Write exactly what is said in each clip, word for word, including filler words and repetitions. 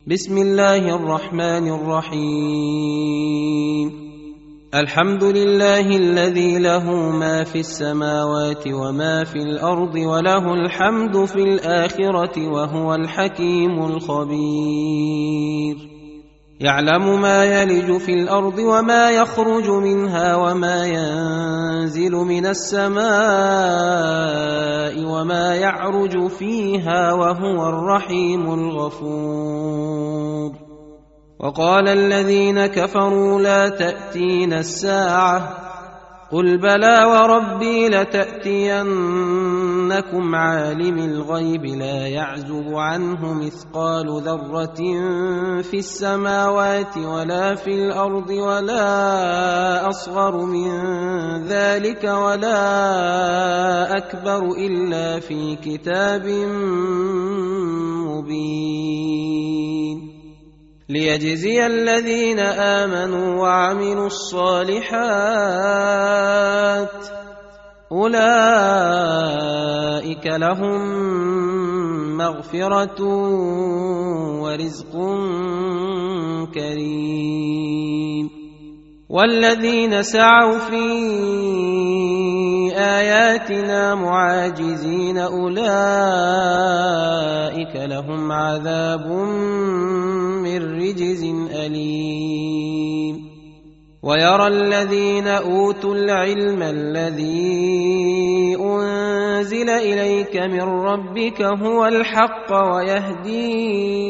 بسم الله الرحمن الرحيم. الحمد لله الذي له ما في السماوات وما في الأرض وله الحمد في الآخرة وهو الحكيم الخبير. يعلم ما يلج في الأرض وما يخرج منها وما ينزل من السماء وما يعرج فيها وهو الرحيم الغفور. وقال الذين كفروا لا تأتينا الساعة قل بلى وربي لتأتينكم عالم الغيب لا يعزب عنه مثقال ذرة في السماوات ولا في الأرض ولا أصغر من ذلك ولا أكبر إلا في كتاب مبين ليجزي الذين آمنوا وعملوا الصالحات أولئك لهم مغفرة ورزق كريم. والذين سعوا في آياتنا معاجزين أولئك لهم عذاب من رجز أليم. ويرى الذين أوتوا العلم الذي أنزل إليك من ربك هو الحق ويهدي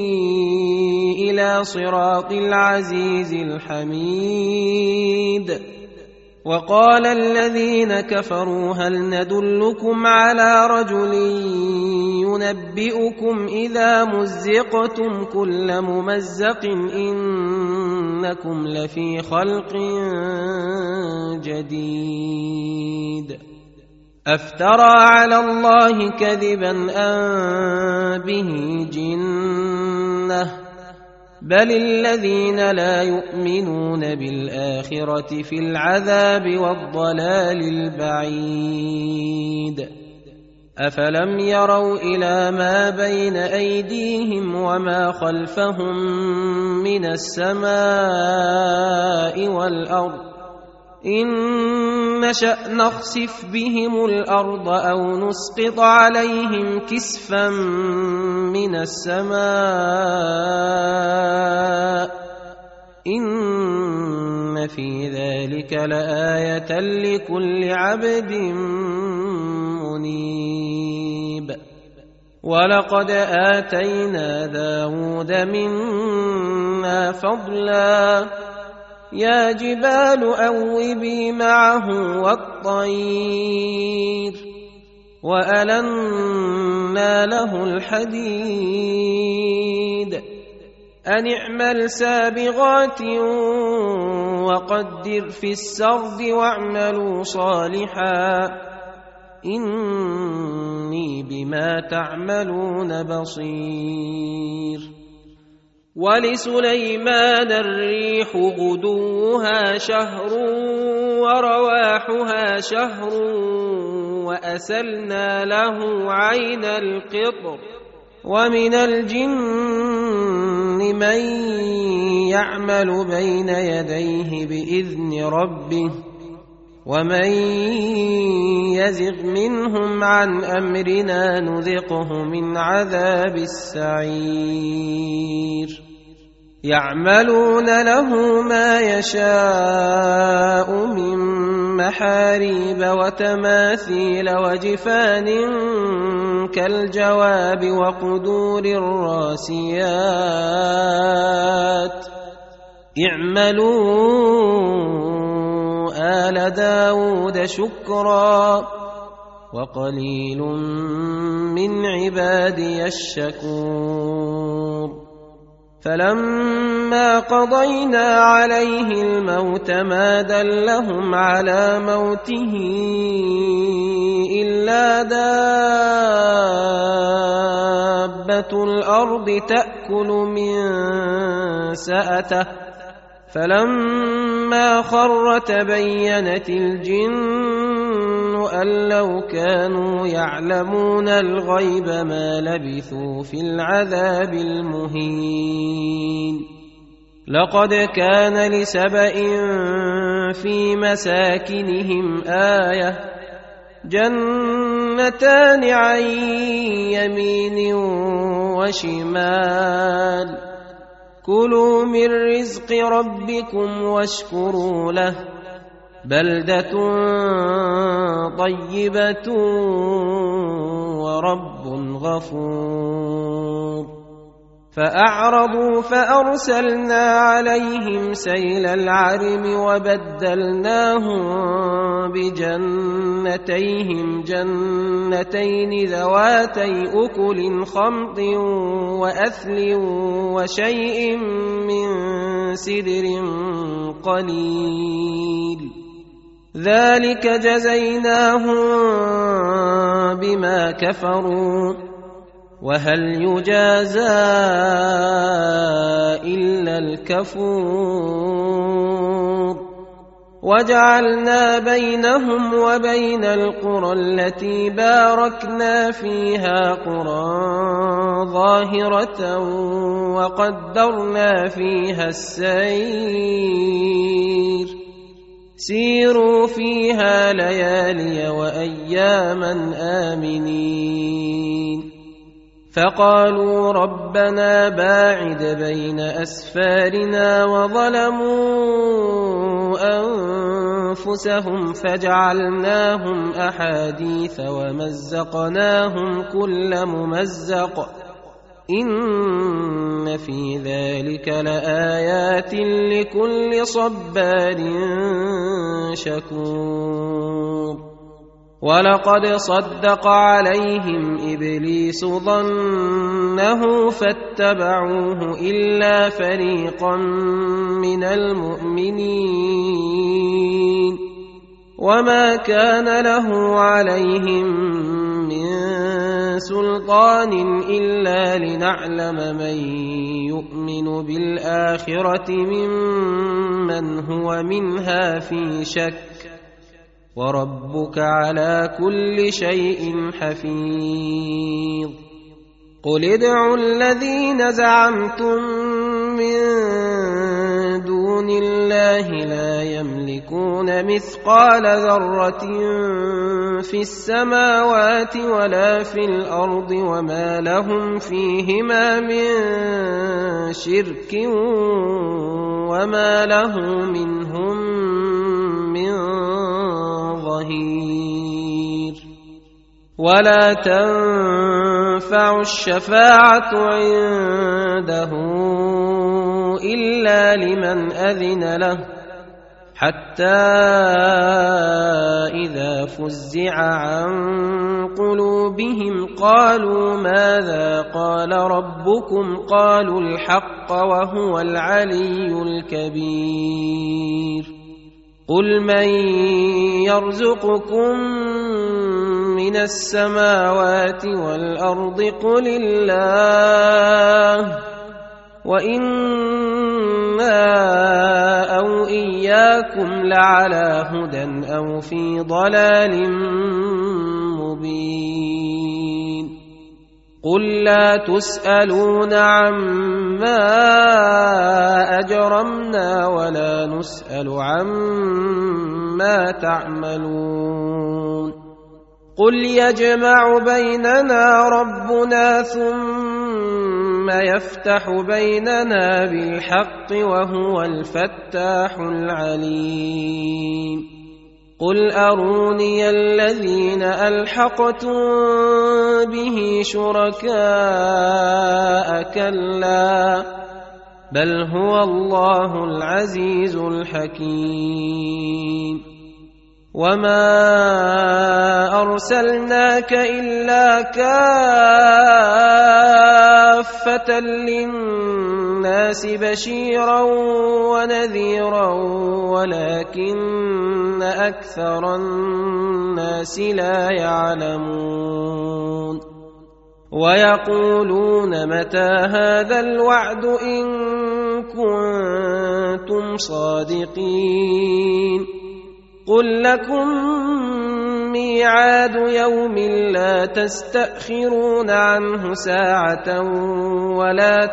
إلى صراط العزيز الحميد. وقال الذين كفروا هل ندلكم على رجل ينبئكم إذا مزقتم كل ممزق إنكم لفي خلق جديد. أفترى على الله كذبا أم به جنة بل الذين لا يؤمنون بالآخرة في العذاب والضلال البعيد. أفلم يروا إلى ما بين أيديهم وما خلفهم من السماء والأرض إن نشأ نخسف بهم الأرض أو نسقط عليهم كسفا من السماء إن في ذلك لآية لكل عبد منيب. ولقد آتينا داود منا فضلا يا جبال أوبي معه والطير وألنا له الحديد أن اعمل سابغات وقدر في السرد واعملوا صالحا إني بما تعملون بصير. ولسليمان الريح غدوها شهر ورواحها شهر وأسلنا له عين القطر. ومن الجن من يعمل بين يديه بإذن ربه ومن يزغ منهم عن أمرنا نذقه من عذاب السعير. يعملون له ما يشاء من محاريب وتماثيل وجفان كالجواب وقدور الراسيات اعملوا آل داود شكرا وقليل من عبادي الشكور. فلما قضينا عليه الموت ما دلهم على موته إلا دابة الأرض تأكل من سأته فلما خر تبينت الجن أن لو كانوا يعلمون الغيب ما لبثوا في العذاب المهين لقد كان لسبإ في مساكنهم آية جنتان عن يمين وشمال كلوا من رزق ربكم واشكروا له بلدة طيبة ورب غفور فأعرضوا فأرسلنا عليهم سيل العرم وبدلناهم بجنتيهم جنتين ذواتي أكل خمط وأثل وشيء من سدر قليل ذلك جزيناهم بما كفروا وهل يجازى إلا الكفور وجعلنا بينهم وبين القرى التي باركنا فيها قرى ظاهرة وقدرنا فيها السير سيروا فيها ليالي وأياما آمنين فقالوا ربنا باعد بين أسفارنا وظلموا أنفسهم فجعلناهم أحاديث ومزقناهم كل ممزق إن في ذلك لآيات لكل صبار شكور ولقد صدق عليهم إبليس ظنه فاتبعوه إلا فريقا من المؤمنين وما كان له عليهم من سلطان إلا لنعلم من يؤمن بالآخرة ممن هو منها في شك وربك على كل شيء حفيظ قل ادعوا الذين زعمتم من دون الله لا يملكون مثقال ذرة في السماوات ولا في الأرض وما لهم فيهما من شرك وما له منهم من ظهير ولا تنفع الشفاعة عنده إلا لمن أذن له حتى إذا فزع عن قلوبهم قالوا ماذا قال ربكم قالوا الحق وهو العلي الكبير قل من يرزقكم من السماوات والأرض قل الله وإنا أو إياكم لعلى هدى أو في ضلال مبين قل لا تسألون عما أجرمنا ولا نسأل عما تعملون قل يجمع بيننا ربنا ثم يفتح بيننا بالحق وهو الفتاح العليم قل أروني الذين ألحقتم به شركاء كلا بل هو الله العزيز الحكيم وما أرسلناك إلا كافة للناس بشيرا ونذيرا ولكن أكثر الناس لا يعلمون ويقولون متى هذا الوعد إن كنتم صادقين قل لكم ميعاد يوم لا تستأخرون عنه ساعة ولا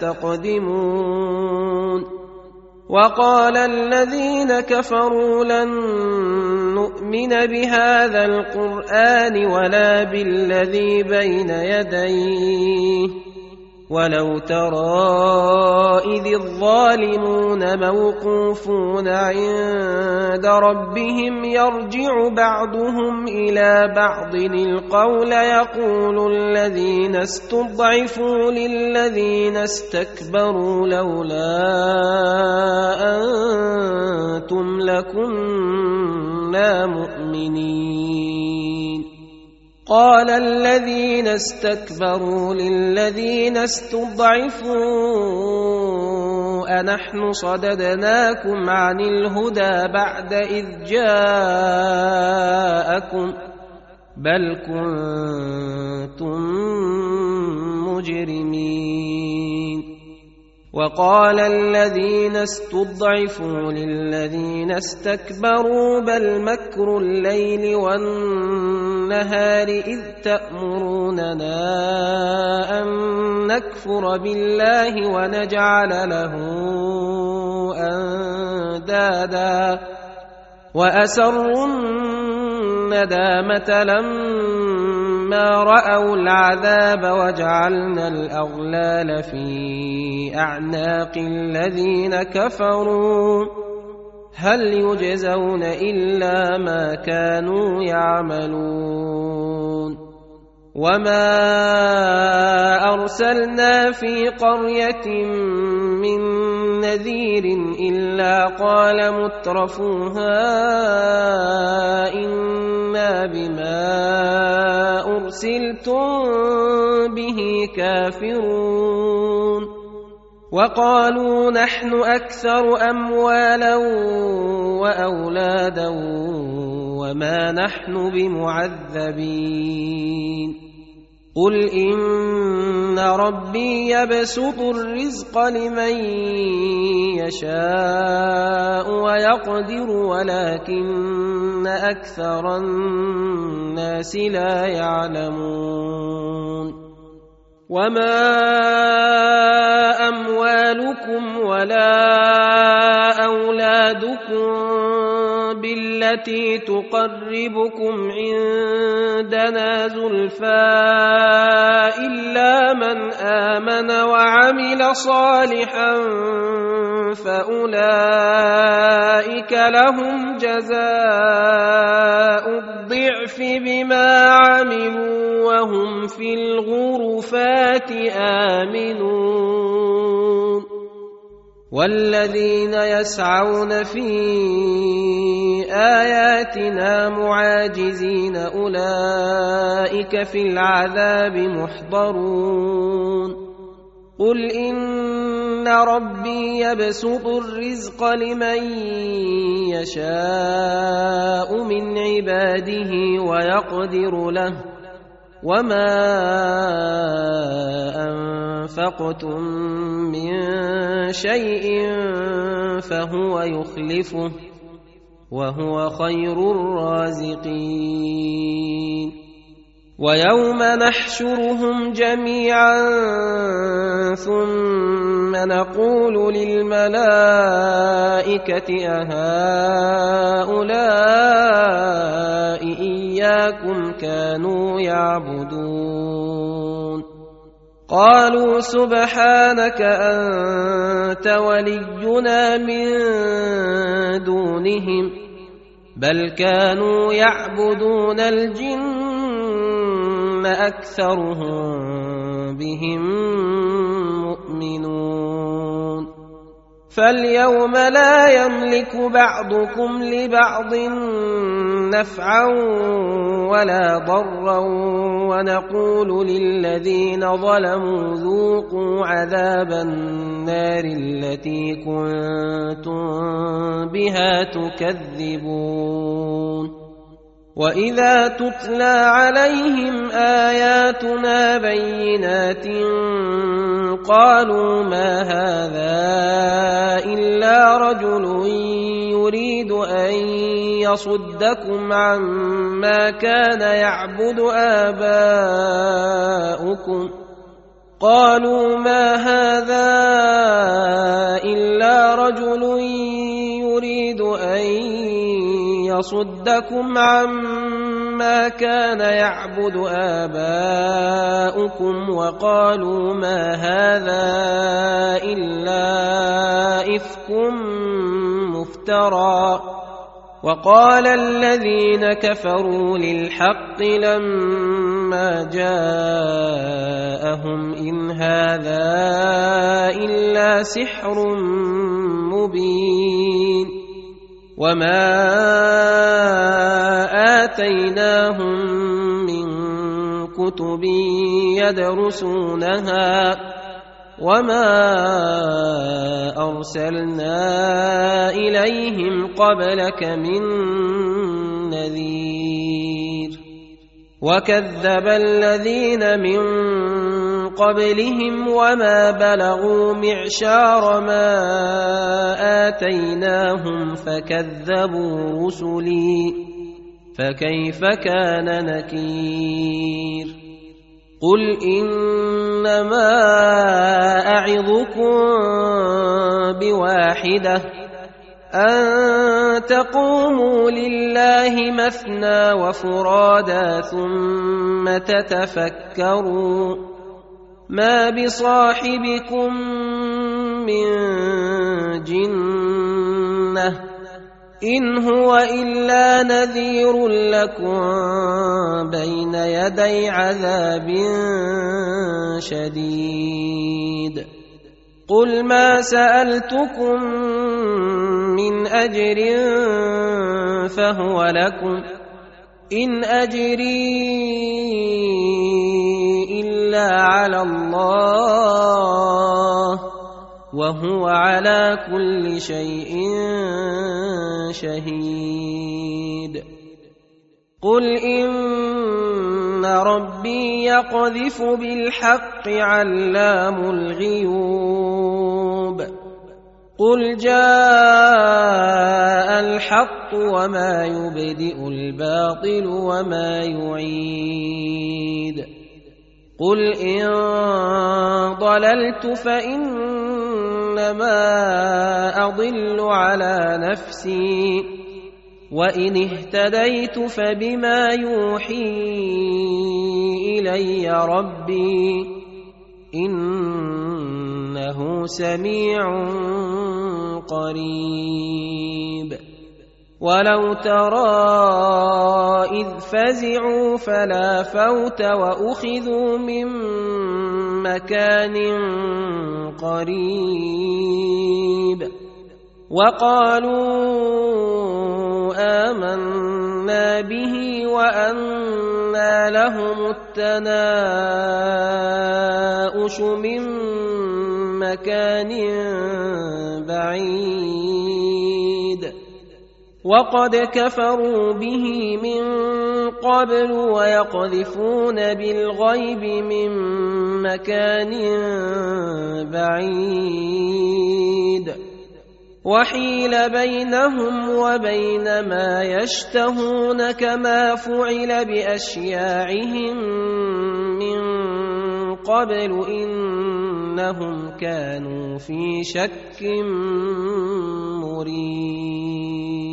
تستقدمون وقال الذين كفروا لن نؤمن بهذا القرآن ولا بالذي بين يديه ولو ترى إذ الظالمون موقوفون عند ربهم يرجع بعضهم إلى بعض القول يقول الذين استضعفوا للذين استكبروا لولا أنتم لكنا مؤمنين قال الذين استكبروا للذين استضعفوا أنحن صددناكم عن الهدى بعد إذ جاءكم بل كنتم مجرمين وقال الذين استضعفوا للذين استكبروا بل مكر الليل والنهار إذ تأمروننا أن نكفر بالله ونجعل له أندادا وأسروا الندامة لما رأوا العذاب وجعلنا الأغلال في أعناق الذين كفروا هل يجزون إلا ما كانوا يعملون وما أرسلنا في قرية من نذير إلا قال مترفوها إنا بما أرسلتم به كافرون وقالوا نحن أكثر أموالا وأولادا وما نحن بمعذبين قل إن ربي يبسط الرزق لمن يشاء ويقدر ولكن أكثر الناس لا يعلمون وما أموالكم ولا أولادكم بالتي تقربكم عندنا زلفى إلا من آمن وعمل صالحا فأولئك لهم جزاء الضعف بما عملوا وهم في الغرفات آمنون والذين يسعون في آياتنا معاجزين أولئك في العذاب محضرون قل إن ربي يبسط الرزق لمن يشاء من عباده ويقدر له وما أنفقتم من شيء فهو يخلفه وهو خير الرازقين ويوم نحشرهم جميعا ثم نقول للملائكة أهؤلاء إياكم كانوا يعبدون قالوا سبحانك أنت ولينا من دونهم بل كانوا يعبدون الجن أكثرهم بهم مؤمنون فاليوم لا يملك بعضكم لبعض نفعا ولا ضرا ونقول للذين ظلموا ذوقوا عذاب النار التي كنتم بها تكذبون وإذا تتلى عليهم آياتنا بينات قالوا ما هذا إلا رجل يريد أن يصدكم عما كان يعبد آباؤكم قالوا ما هذا إلا رجل يريد أن يصدكم عما كان يعبد آباؤكم وقالوا ما هذا إلا إفك مفترى وقال الذين كفروا للحق لما جاءهم إن هذا إلا سحر مبين وما آتيناهم من كتب يدرسونها وما أرسلنا إليهم قبلك من نذير وكذب الذين من قبلهم وما بلغوا معشار ما آتيناهم فكذبوا رسلي فكيف كان نكير قل إنما أعظكم بواحدة أن تقوموا لله مثنى وفرادا ثم تتفكروا ما بصاحبكم من جنة إن هو إلا نذير لكم بين يدي عذاب شديد قل ما سألتكم من أجر فهو لكم إن أجري إلا على الله وهو على كل شيء شهيد قل إن ربي يقذف بالحق علام الغيوب قل جاء الحق وما يبدئ الباطل وما يعيد قل إن ضللت فإنما أضل على نفسي وإن اهتديت فبما يوحي إلي ربي إنه سميع قريب ولو ترى إذ فزعوا فلا فوت وأخذوا من مكان قريب وقالوا آمنا به وأنى لهم التناؤش من مكان بعيد وقد كفروا به من قبل ويقذفون بالغيب من مكان بعيد وحيل بينهم وبين ما يشتهون كما فعل بأشياعهم من قبل إنهم كانوا في شك مريب